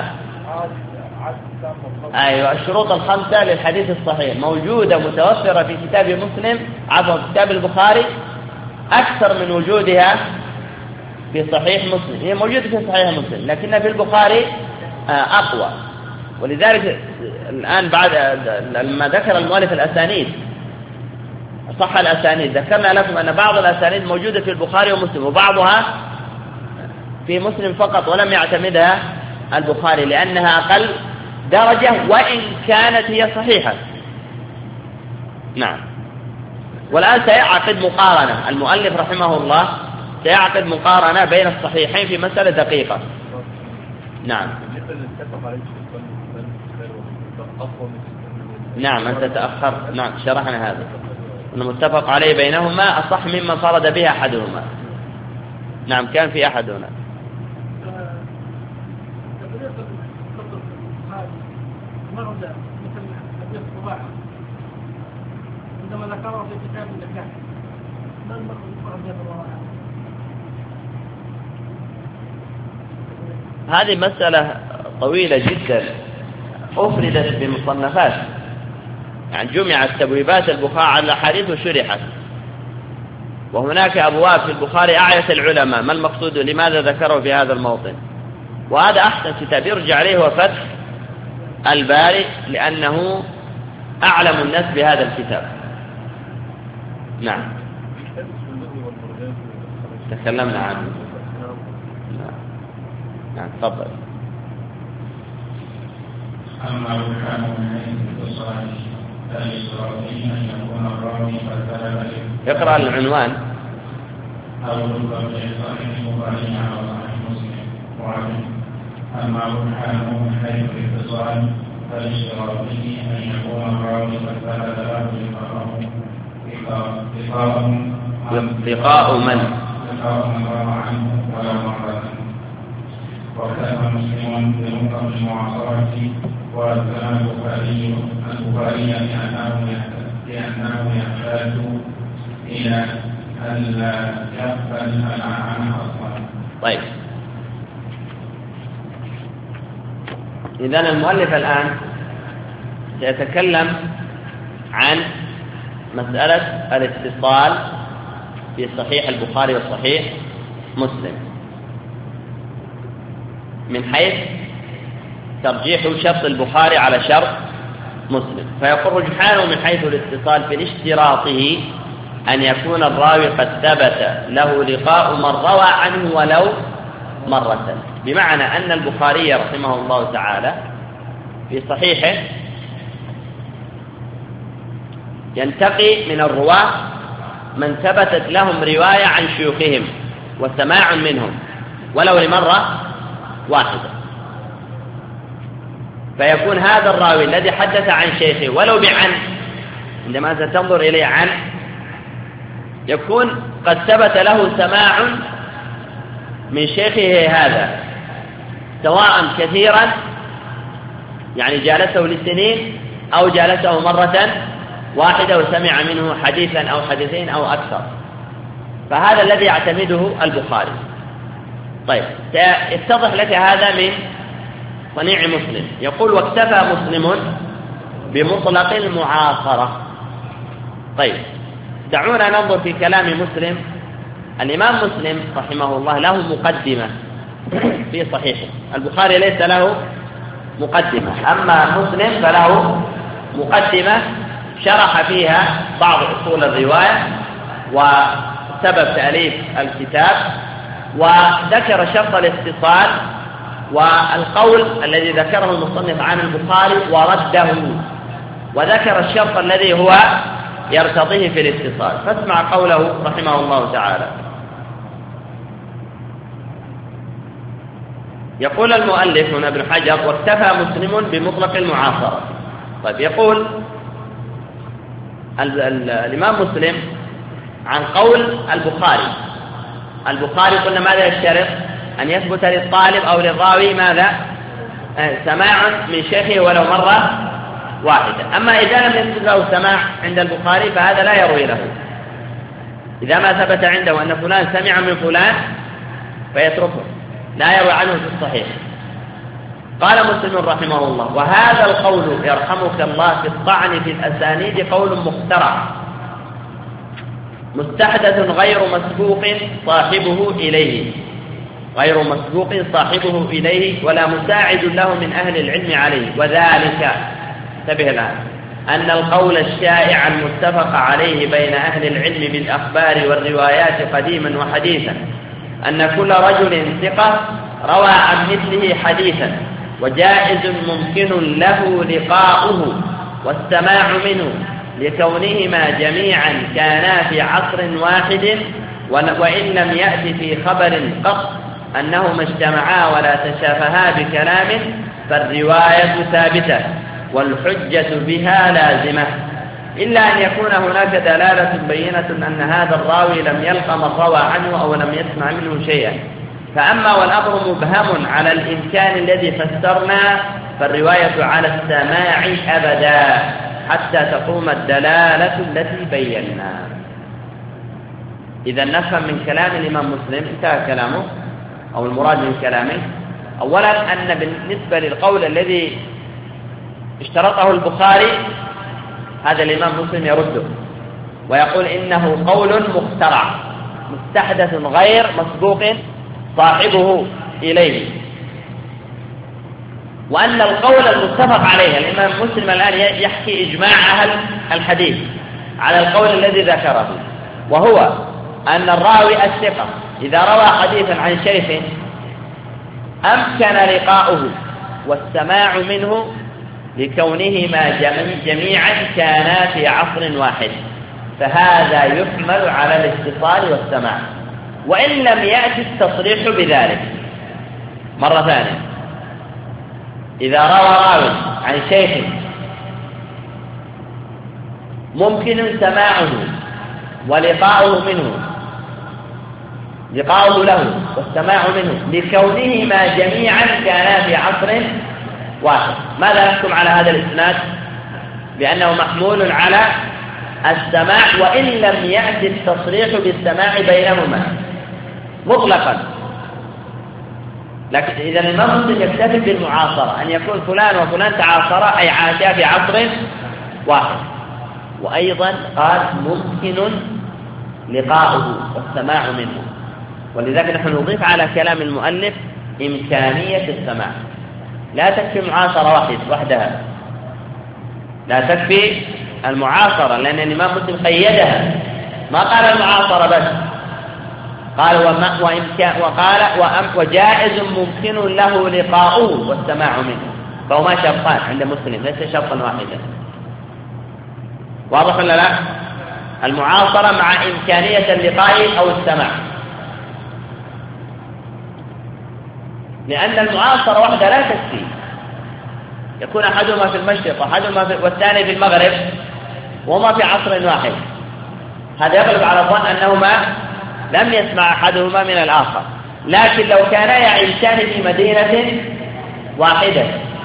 أيوة، الشروط الخمسة للحديث الصحيح موجودة متوفرة في كتاب مسلم عفوا كتاب البخاري أكثر من وجودها في صحيح مسلم. هي موجودة في صحيح مسلم لكنها في البخاري أقوى. ولذلك الآن بعد لما ذكر المؤلف الأسانيد صح الأسانيد، ذكرنا لكم أن بعض الأسانيد موجودة في البخاري ومسلم وبعضها في مسلم فقط ولم يعتمدها البخاري لأنها أقل درجة وإن كانت هي صحيحة. نعم. والآن سيعقد مقارنة المؤلف رحمه الله، سيعقد مقارنة بين الصحيحين في مسألة دقيقة. نعم. نعم أنت تأخرت. نعم شرحنا هذا أنه متفق عليه بينهما أصح مما فرد به أحدهما. نعم كان في أحد هنا. عندما ذكره في كتاب النكاح ما المقصود؟ هذه مسألة طويلة جدا أفردت بمصنفات، يعني جمعت تبويبات البخاري على الأحاديث وشرحت، وهناك أبواب في البخاري أعيت العلماء ما المقصود لماذا ذكره في هذا الموطن. وهذا أحسن كتاب يرجع عليه هو فتح الباري لأنه أعلم الناس بهذا الكتاب. نعم تكلمنا عنه. نعم نعم تفضل. أما الحكم من حيث التصالح فللراوي أن يكون الراوي قد ثبت. اقرأ العنوان. أو يطلق صحيح البخاري على صحيح مسلم. وعلم أما الحكم من حيث الاتصال فللراوي أن يكون الراوي قد ثبت له لقاءهم لقاء من لقاء من روى عنه ولو مرة. وكتب مسلم بنقطة المعاصرة وسلام البخاري البخاري لأنه لأنه يحتاج إلى ألا يقبل العمل أصلا. طيب، إذن المؤلف الآن سيتكلم عن مسألة الاتصال في صحيح البخاري وصحيح مسلم من حيث ترجيح شرط البخاري على شرط مسلم. فيقول رجحانه من حيث الاتصال في اشتراطه أن يكون الراوي قد ثبت له لقاء من روى عنه ولو مرة، بمعنى أن البخاري رحمه الله تعالى في صحيحه ينتقي من الرواة من ثبتت لهم رواية عن شيوخهم وسماع منهم ولو لمرة واحدة، فيكون هذا الراوي الذي حدث عن شيخه ولو بعن، عندما ستنظر إليه عن، يكون قد ثبت له سماع من شيخه هذا، سواء كثيرا يعني جالسه لسنين أو جالسه مرة واحدة وسمع منه حديثا أو حديثين أو أكثر، فهذا الذي يعتمده البخاري. طيب، سيتضح لك هذا من صنيع مسلم. يقول: واكتفى مسلم بمطلق المعاصرة. طيب، دعونا ننظر في كلام مسلم. الإمام مسلم رحمه الله له مقدمة في صحيحه، البخاري ليس له مقدمة، أما مسلم فله مقدمة شرح فيها بعض أصول الرواية وسبب تأليف الكتاب، وذكر شرط الاتصال والقول الذي ذكره المصنف عن البخاري ورده، وذكر الشرط الذي هو يرتضيه في الاتصال. فاسمع قوله رحمه الله تعالى. يقول المؤلف هنا ابن حجر: واكتفى مسلم بمطلق المعاصرة. طيب، يقول الإمام مسلم عن قول البخاري. البخاري قلنا ماذا يشترط؟ أن يثبت للطالب أو للراوي ماذا؟ سماع من شيخه ولو مرة واحدة. أما إذا لم يثبت له سماع عند البخاري فهذا لا يروي له. إذا ما ثبت عنده أن فلان سمع من فلان فيتركه، لا يروي عنه في الصحيح. قال مسلم رحمه الله: وهذا القول يرحمك الله في الطعن في الأسانيد قول مخترع مستحدث غير مسبوق صاحبه إليه غير مسبوق صاحبه إليه ولا مساعد له من أهل العلم عليه. وذلك، انتبه الآن، أن القول الشائع المتفق عليه بين أهل العلم بالأخبار والروايات قديما وحديثا أن كل رجل ثقة روى عن مثله حديثا وجائز ممكن له لقاؤه والسماع منه لكونهما جميعا كانا في عصر واحد، وإن لم يأت في خبر قط أنهما اجتمعا ولا تشافها بكلام فالرواية ثابتة والحجة بها لازمة، إلا أن يكون هناك دلالة بينة أن هذا الراوي لم يلق من روى عنه أو لم يسمع منه شيئا. فأما والأمر مبهم على الإمكان الذي فسرنا فالرواية على السماع أبدا حتى تقوم الدلالة التي بينا. إذا نفهم من كلام الإمام مسلم، انتهى كلامه أو المراد من كلامه، أولا أن بالنسبة للقول الذي اشترطه البخاري هذا الإمام مسلم يرده ويقول إنه قول مخترع مستحدث غير مسبوق صاحبه إليه، وأن القول المتفق عليه الإمام مسلم الآن يحكي إجماع أهل الحديث على القول الذي ذكره، وهو أن الراوي الثقة إذا روى حديثا عن شيخ أمكن لقاؤه والسماع منه لكونهما جميعا كانا في عصر واحد، فهذا يحمل على الاتصال والسماع، وإن لم يأتي التصريح بذلك. مرة ثانية، إذا روى راوي عن شيخ ممكن سماعه ولقاؤه منه لقاؤه له والسماع منه لكونهما جميعا كانا في عصر واحد. ماذا نحكم على هذا الإسناد؟ بأنه محمول على السماع وإن لم يأتي التصريح بالسماع بينهما مطلقا. لكن إذا الإمام مسلم يكتفي بالمعاصرة، أن يكون فلان وفلان تعاصرا أي عاشا في عصر واحد. وأيضا قال ممكن لقاؤه والسماع منه، ولذلك نحن نضيف على كلام المؤلف إمكانية السماع. لا تكفي معاصرة واحد وحدها، لا تكفي المعاصرة، لأن الإمام مسلم قيدها، ما قال المعاصرة بس، قال وما وإمكان وقال وجائز ممكن له لقاؤه والسماع منه، فهما شرطان عند مسلم ليس شرطا واحدا. واضح ولا لا؟ المعاصرة مع إمكانية اللقاء أو السماع، لأن المعاصرة وحدها لا تكفي، يكون أحدهما في المشرق وأحدهما في والثاني في المغرب وهما في عصر واحد، هذا يغلب على الظن أنهما لم يسمع أحدهما من الآخر. لكن لو كانا يعيشان في مدينة واحدة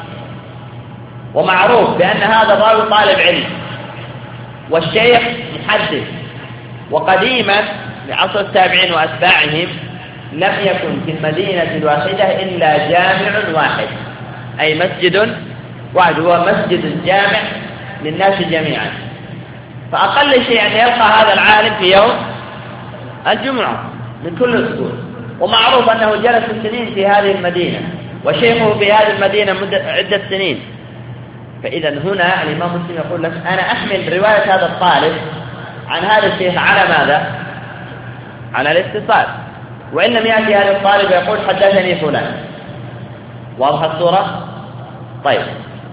ومعروف بأن هذا الراوي طالب علم والشيخ محدث، وقديما بعصر التابعين وأتباعهم لم يكن في المدينة الواحدة إلا جامع واحد، أي مسجد واحد، هو مسجد جامع للناس جميعا، فأقل شيء أن يلقى هذا العالم في يوم الجمعة من كل أسبوع، ومعروف أنه جلس سنين في هذه المدينة وشيخه في هذه المدينة عدة سنين. فإذا هنا الإمام مسلم يقول لك أنا أحمل رواية هذا الطالب عن هذا الشيخ على ماذا؟ على الاتصال، وإن لم يأتي هذا الطالب يقول حدثني فلان. واضح الصورة؟ طيب،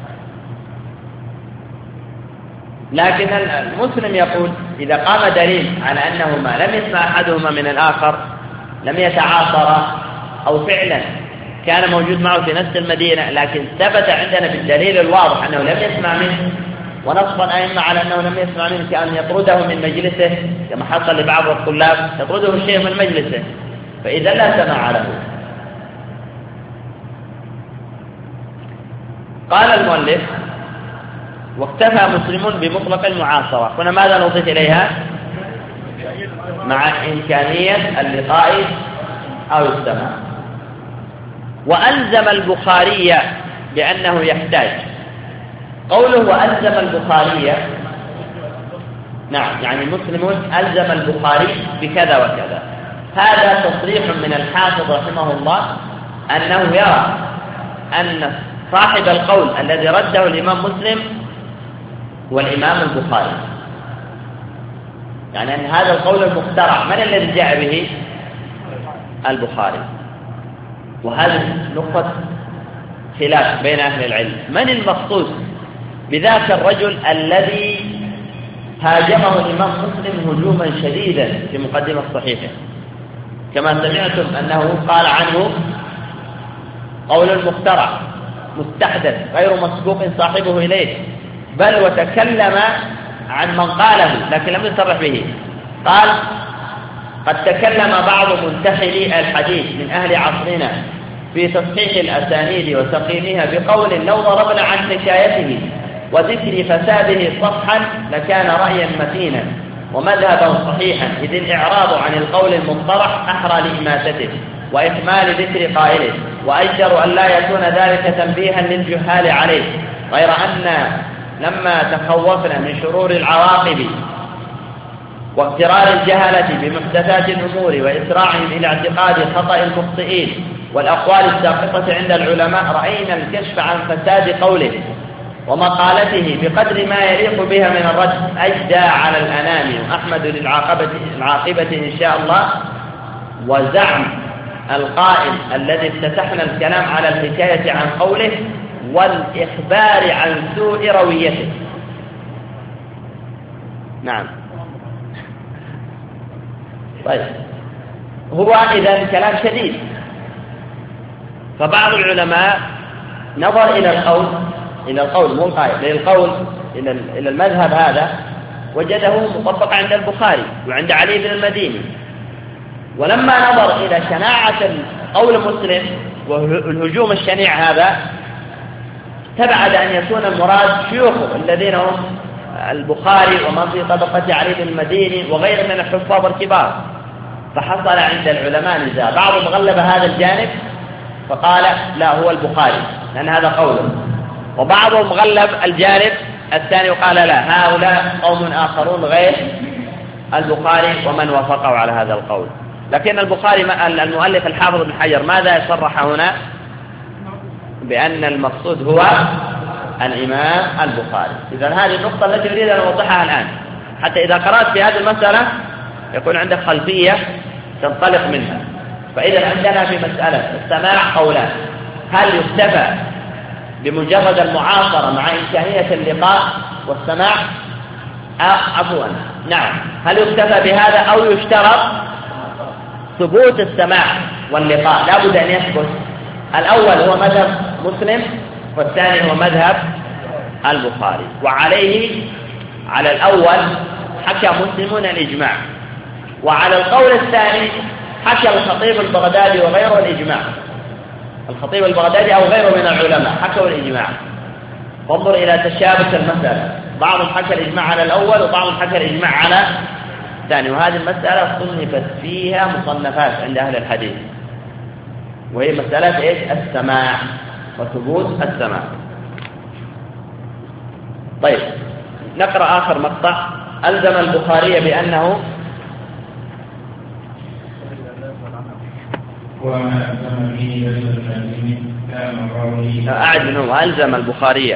لكن المسلم يقول إذا قام دليل على أنهما لم يسمع أحدهما من الآخر، لم يتعاصرا، أو فعلا كان موجود معه في نفس المدينة لكن ثبت عندنا بالدليل الواضح أنه لم يسمع منه، ونص الأئمة على أنه لم يسمع منه كأن يطرده من مجلسه كما حصل لبعض الطلاب، يطرده الشيخ من مجلسه، فإذا لا سمع له. قال المؤلف واكتفى مسلم بمطلق المعاصرة. هنا ماذا نضيف إليها؟ مع إمكانية اللقاء أو السماع. وألزم البخاري بأنه يحتاج. قوله وألزم البخاري، نعم، يعني مسلم ألزم البخاري بكذا وكذا، هذا تصريح من الحافظ رحمه الله أنه يرى أن صاحب القول الذي رده الإمام مسلم والإمام البخاري، يعني أن هذا القول المخترع من الذي جاء به؟ البخاري. وهذه نقطة خلاف بين أهل العلم، من المقصود بذاك الرجل الذي هاجمه الإمام مسلم هجوما شديدا في مقدمة صحيحه، كما سمعتم أنه قال عنه قول المخترع مستحدث غير مسبوق صاحبه إليه، بل وتكلم عن من قاله لكن لم يصرح به. قال قد تكلم بعض منتحلي الحديث من أهل عصرنا في تصحيح الأسانيد وتقييمها بقول لو ضربنا عن حكايته وذكر فساده صفحا لكان رأيا متينا ومذهبا صحيحا، إذ الإعراض عن القول المنطرح أحرى لإماتته وإكمال ذكر قائله، وأجدر أن لا يكون ذلك تنبيها للجهال عليه، غير أن لما تخوفنا من شرور العواقب واغترار الجهلة بمحدثات الأمور وإسراعهم إلى اعتقاد خطأ المخطئين والأقوال الساقطة عند العلماء، رأينا الكشف عن فساد قوله ومقالته بقدر ما يليق بها من الرد أجدى على الأنام، وأحمد للعاقبة العاقبة إن شاء الله. وزعم القائل الذي افتتحنا الكلام على الحكاية عن قوله والإخبار عن سوء رويته. نعم، طيب، هو إذا كلام شديد، فبعض العلماء نظر إلى القول إلى القول مو القائل إلى القول إلى إلى المذهب هذا، وجده مطبق عند البخاري وعند علي بن المديني، ولما نظر إلى شناعة قول مسلم والهجوم الشنيع هذا استبعد أن يكون المراد شيوخه الذين هم البخاري ومن في طبقة علي بن المديني وغير من الحفاظ الكبار، فحصل عند العلماء نزاع، بعضهم غلب هذا الجانب فقال لا هو البخاري لأن هذا قوله، وبعضهم غلب الجانب الثاني وقال لا هؤلاء قوم آخرون غير البخاري ومن وافقوا على هذا القول. لكن البخاري المؤلف الحافظ بن حجر ماذا صرح هنا؟ بأن المقصود هو الإمام البخاري. إذا هذه النقطة التي أريد أن أوضحها الآن، حتى إذا قرأت في هذه المسألة يكون عندك خلفية تنطلق منها. فإذا عندنا في مسألة السماع قولان: هل يكتفى بمجرد المعاصرة مع إمكانية اللقاء والسماع؟ عفوا نعم، هل يكتفى بهذا أو يشترط ثبوت السماع واللقاء؟ لا بد أن يثبت. الأول هو مذهب مسلم والثاني هو مذهب البخاري، وعليه على الأول حكى مسلمون الإجماع، وعلى القول الثاني حكى الخطيب البغدادي وغيره الإجماع. الخطيب البغدادي أو غيره من العلماء حكوا الإجماع. فانظر إلى تشابك المسألة، بعضهم حكى الإجماع على الأول وبعضهم حكى الإجماع على الثاني. وهذه المسألة صنفت فيها مصنفات عند أهل الحديث، وهي مسألة إيش؟ السماع وثبوت السماع. طيب نقرأ آخر مقطع: ألزم البخاري بأنه وما ألزم به ليس اللازم كان الراوي أعد منه ألزم البخاري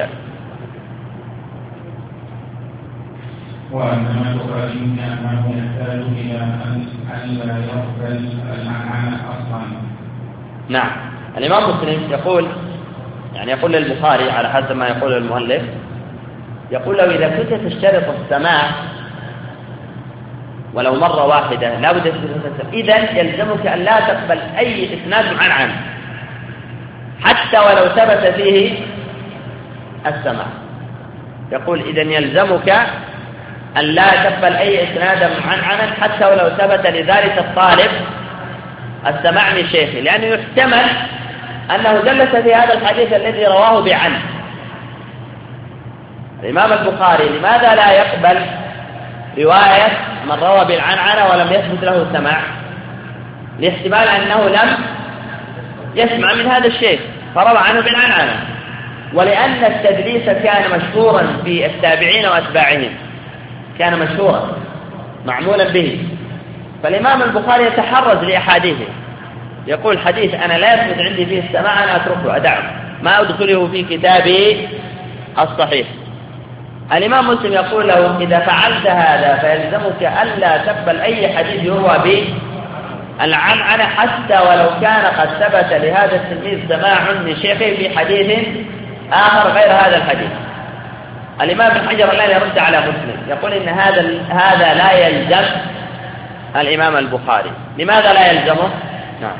وأنما البخاري أنه يحتاج إلى أن لا يقبل المعنى أصلا. نعم، الإمام مسلم يقول يعني يقول للبخاري على حسب ما يقول المؤلف، يقول له إذا كنت تشترط السماع ولو مرة واحدة لا بد إذن يلزمك أن لا تقبل أي إسناد معنعن حتى ولو ثبت فيه السماع. يقول إذن يلزمك أن لا تقبل أي إسناد معنعن حتى ولو ثبت لذلك الطالب السماع من شيخه، لأنه يحتمل أنه جلس في هذا الحديث الذي رواه بعن. الإمام البخاري لماذا لا يقبل رواية من روى بالعنعنة ولم يثبت له السماع؟ لاحتمال أنه لم يسمع من هذا الشيخ فروى عنه بالعنعنة، ولأن التدليس كان مشهورا في التابعين وأتباعهم، كان مشهورا معمولا به. فالإمام البخاري يتحرز لأحاديثه، يقول حديث أنا لا يثبت عندي فيه السماع أنا أتركه أدعه ما أدخله في كتابي الصحيح. الإمام مسلم يقول له إذا فعلت هذا فيلزمك ألا تقبل أي حديث يروى بالعنعنة حتى ولو كان قد ثبت لهذا التلميذ سماع من شيخه في حديث آخر غير هذا الحديث. الإمام ابن حجر الآن يرد على مسلم يقول إن هذا هذا لا يلزم الإمام البخاري. لماذا لا يلزمه؟ نعم،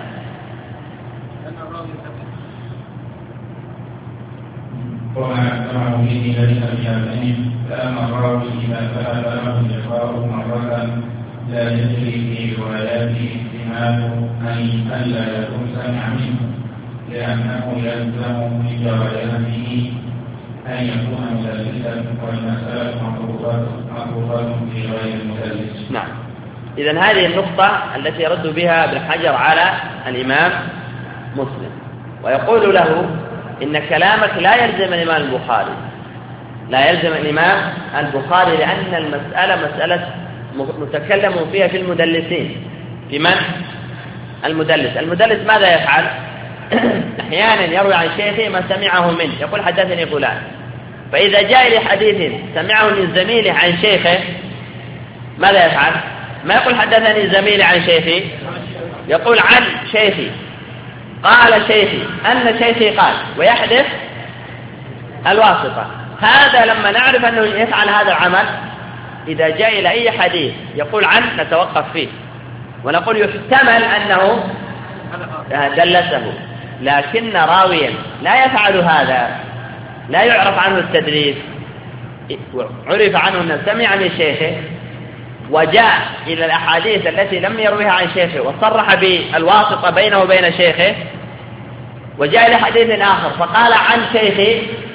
وما سمعوا به ليس بياسين، فأما الراوي إذا ثبت له اللقاء مرة لا يجري في رواياته احتمال أن ألا يكون سمع منه، لأنه يلزم من رواياته أن يكون مدلسا، والمسألة مطروحات في غير المدلس. نعم، إذن هذه النقطة التي يرد بها ابن حجر على الإمام مسلم، ويقول له إن كلامك لا يلزم الإمام البخاري، لا يلزم الإمام البخاري، لأن المسألة مسألة متكلم فيها في المدلسين. في من؟ المدلس. المدلس ماذا يفعل؟ أحيانا يروي عن شيخه ما سمعه منه، يقول حدثني فلان، فإذا جاء لحديث سمعه من زميله عن شيخه ماذا يفعل؟ ما يقول حدثني زميلي عن شيخي، يقول عن شيخي، قال شيخي، أن شيخي قال، ويحدث الواسطة. هذا لما نعرف أنه يفعل هذا العمل إذا جاء إلى أي حديث يقول عن نتوقف فيه ونقول يحتمل أنه دلسه، لكن راويا لا يفعل هذا، لا يعرف عنه التدريس، عرف عنه أنه سمع من شيخه وجاء إلى الأحاديث التي لم يرويها عن شيخه وصرح بالواسطة بينه وبين شيخه، وجاء إلى حديث آخر فقال عن شيخه،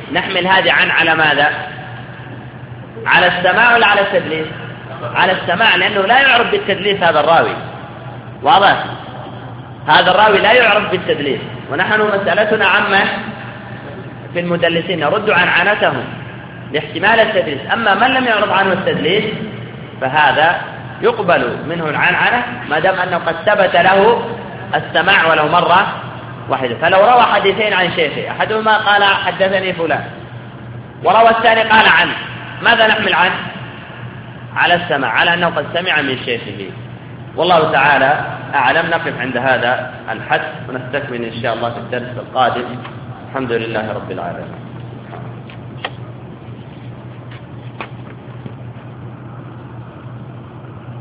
نحمل هذه عن على ماذا؟ على السماع ولا على التدليس؟ على السماع، لأنه لا يعرف بالتدليس هذا الراوي. واضح؟ هذا الراوي لا يعرف بالتدليس، ونحن مسألتنا عامة في المدلسين نرد عن عنتهم لاحتمال التدليس. أما من لم يعرض عنه التدليس فهذا يقبل منه العنعنة ما دام أنه قد ثبت له السماع ولو مرة واحدة. فلو روى حديثين عن شيخه، أحدهما قال حدثني فلان وروى الثاني قال عنه، ماذا نحمل عنه؟ على السماع، على أنه قد سمع من شيخه. والله تعالى أعلم. نقف عند هذا الحد ونستكمل إن شاء الله في الدرس القادم. الحمد لله رب العالمين.